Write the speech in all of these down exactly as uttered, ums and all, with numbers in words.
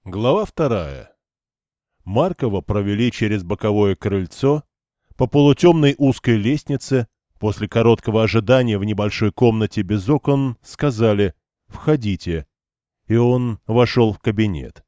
Глава вторая. Маркова провели через боковое крыльцо, по полутемной узкой лестнице, после короткого ожидания в небольшой комнате без окон, сказали «Входите», и он вошел в кабинет.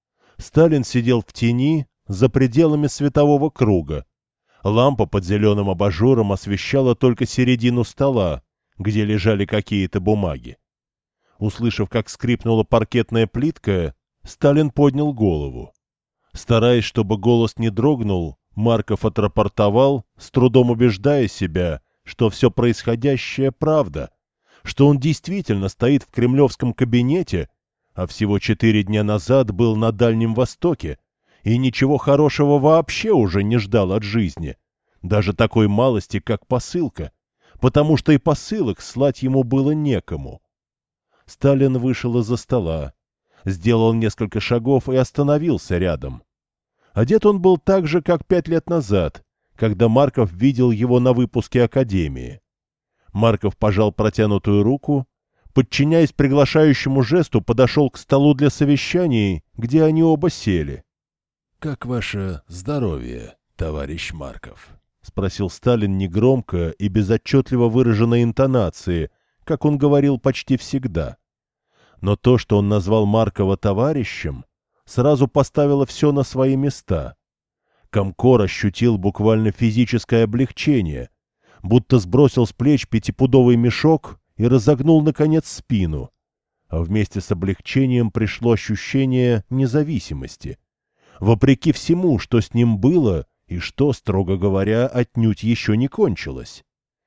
Сталин сидел в тени, за пределами светового круга. Лампа под зеленым абажуром освещала только середину стола, где лежали какие-то бумаги. Услышав, как скрипнула паркетная плитка, Сталин поднял голову. Стараясь, чтобы голос не дрогнул, Марков отрапортовал, с трудом убеждая себя, что все происходящее правда, что он действительно стоит в кремлевском кабинете, а всего четыре дня назад был на Дальнем Востоке, и ничего хорошего вообще уже не ждал от жизни, даже такой малости, как посылка, потому что и посылок слать ему было некому. Сталин вышел из-за стола, сделал несколько шагов и остановился рядом. Одет он был так же, как пять лет назад, когда Марков видел его на выпуске Академии. Марков пожал протянутую руку, подчиняясь приглашающему жесту, подошел к столу для совещаний, где они оба сели. — Как ваше здоровье, товарищ Марков? — спросил Сталин негромко и без отчетливо выраженной интонации, как он говорил почти всегда. Но то, что он назвал Маркова товарищем, сразу поставило все на свои места. Комкор ощутил буквально физическое облегчение, будто сбросил с плеч пятипудовый мешок и разогнул, наконец, спину. А вместе с облегчением пришло ощущение независимости. Вопреки всему, что с ним было и что, строго говоря, отнюдь еще не кончилось.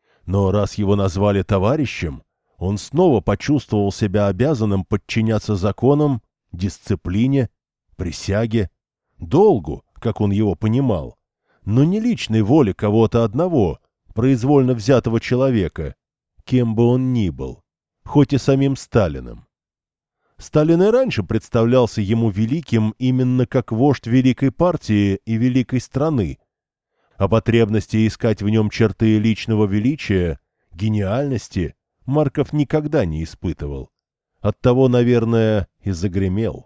Но раз его назвали товарищем, он снова почувствовал себя обязанным подчиняться законам, дисциплине, присяге, долгу, как он его понимал, но не личной воле кого-то одного, произвольно взятого человека, кем бы он ни был, хоть и самим Сталиным. Сталин и раньше представлялся ему великим именно как вождь великой партии и великой страны, а потребности искать в нем черты личного величия, гениальности Марков никогда не испытывал. Оттого, наверное, и загремел.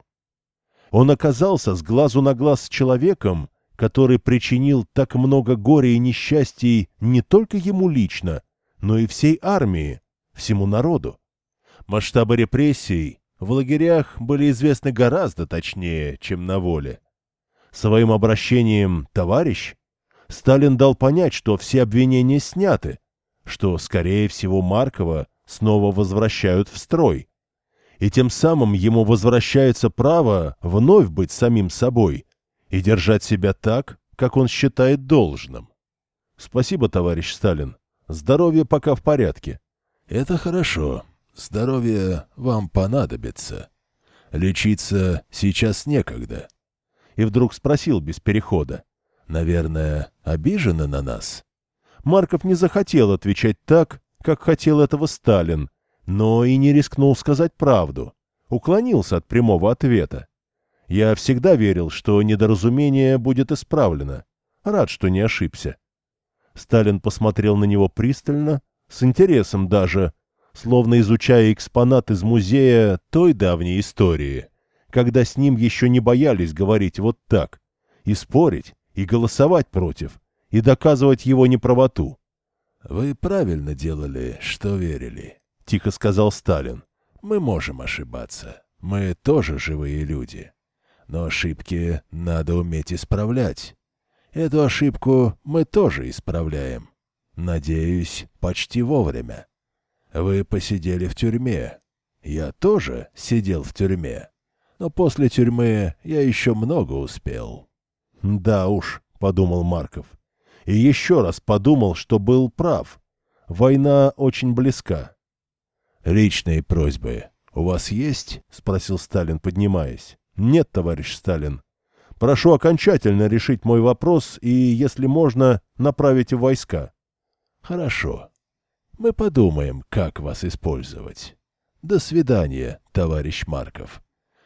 Он оказался с глазу на глаз с человеком, который причинил так много горя и несчастий не только ему лично, но и всей армии, всему народу. Масштабы репрессий в лагерях были известны гораздо точнее, чем на воле. Своим обращением «товарищ» Сталин дал понять, что все обвинения сняты, что, скорее всего, Маркова снова возвращают в строй. И тем самым ему возвращается право вновь быть самим собой и держать себя так, как он считает должным. Спасибо, товарищ Сталин. Здоровье пока в порядке. Это хорошо. Здоровье вам понадобится. Лечиться сейчас некогда. И вдруг спросил без перехода. Наверное, обижены на нас? Марков не захотел отвечать так, как хотел этого Сталин, но и не рискнул сказать правду. Уклонился от прямого ответа. Я всегда верил, что недоразумение будет исправлено. Рад, что не ошибся. Сталин посмотрел на него пристально, с интересом даже, словно изучая экспонат из музея той давней истории, когда с ним еще не боялись говорить вот так, и спорить, и голосовать против, и доказывать его неправоту. «Вы правильно делали, что верили», — тихо сказал Сталин. «Мы можем ошибаться. Мы тоже живые люди. Но ошибки надо уметь исправлять. Эту ошибку мы тоже исправляем. Надеюсь, почти вовремя. Вы посидели в тюрьме. Я тоже сидел в тюрьме. Но после тюрьмы я еще много успел». «Да уж», — подумал Марков. И еще раз подумал, что был прав. Война очень близка. «Личные просьбы у вас есть?» — спросил Сталин, поднимаясь. «Нет, товарищ Сталин. Прошу окончательно решить мой вопрос и, если можно, направить в войска». «Хорошо. Мы подумаем, как вас использовать. До свидания, товарищ Марков.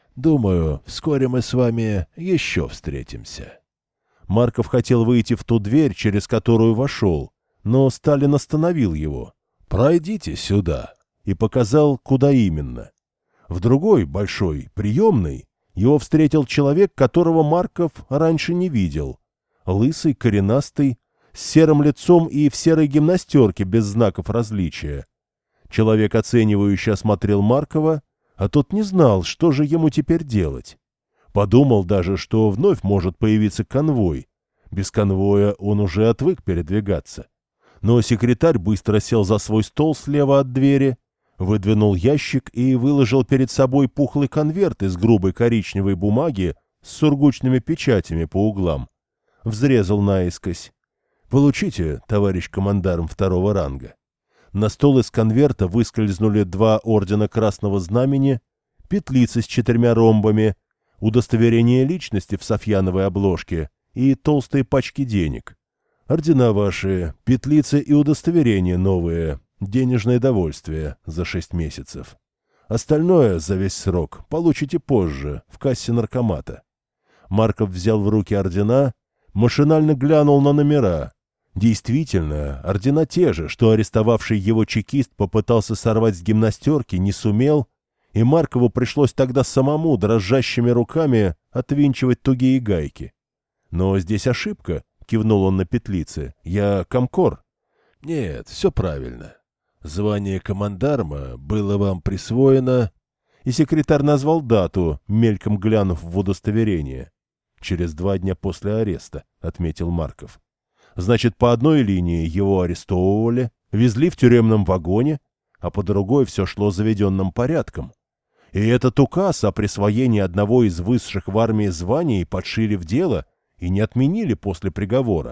Думаю, вскоре мы с вами еще встретимся». Марков хотел выйти в ту дверь, через которую вошел, но Сталин остановил его. «Пройдите сюда», и показал, куда именно. В другой, большой, приемной, его встретил человек, которого Марков раньше не видел. Лысый, коренастый, с серым лицом и в серой гимнастерке без знаков различия. Человек оценивающе осмотрел Маркова, а тот не знал, что же ему теперь делать. Подумал даже, что вновь может появиться конвой. Без конвоя он уже отвык передвигаться. Но секретарь быстро сел за свой стол слева от двери, выдвинул ящик и выложил перед собой пухлый конверт из грубой коричневой бумаги с сургучными печатями по углам. Взрезал наискось. «Получите, товарищ командарм второго ранга». На стол из конверта выскользнули два ордена Красного Знамени, петлицы с четырьмя ромбами, удостоверение личности в софьяновой обложке и толстые пачки денег. Ордена ваши, петлицы и удостоверения новые, денежное довольствие за шесть месяцев. Остальное за весь срок получите позже, в кассе наркомата. Марков взял в руки ордена, машинально глянул на номера. Действительно, ордена те же, что арестовавший его чекист попытался сорвать с гимнастерки, не сумел, и Маркову пришлось тогда самому дрожащими руками отвинчивать тугие гайки. Но здесь ошибка, кивнул он на петлицы. Я комкор. Нет, все правильно. Звание командарма было вам присвоено... И секретарь назвал дату, мельком глянув в удостоверение. Через два дня после ареста, отметил Марков. Значит, по одной линии его арестовывали, везли в тюремном вагоне, а по другой все шло заведенным порядком. И этот указ о присвоении одного из высших в армии званий подшили в дело и не отменили после приговора.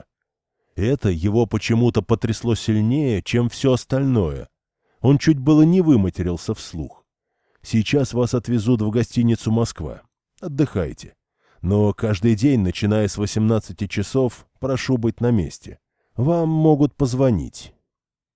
Это его почему-то потрясло сильнее, чем все остальное. Он чуть было не выматерился вслух. Сейчас вас отвезут в гостиницу «Москва». Отдыхайте. Но каждый день, начиная с восемнадцати часов, прошу быть на месте. Вам могут позвонить.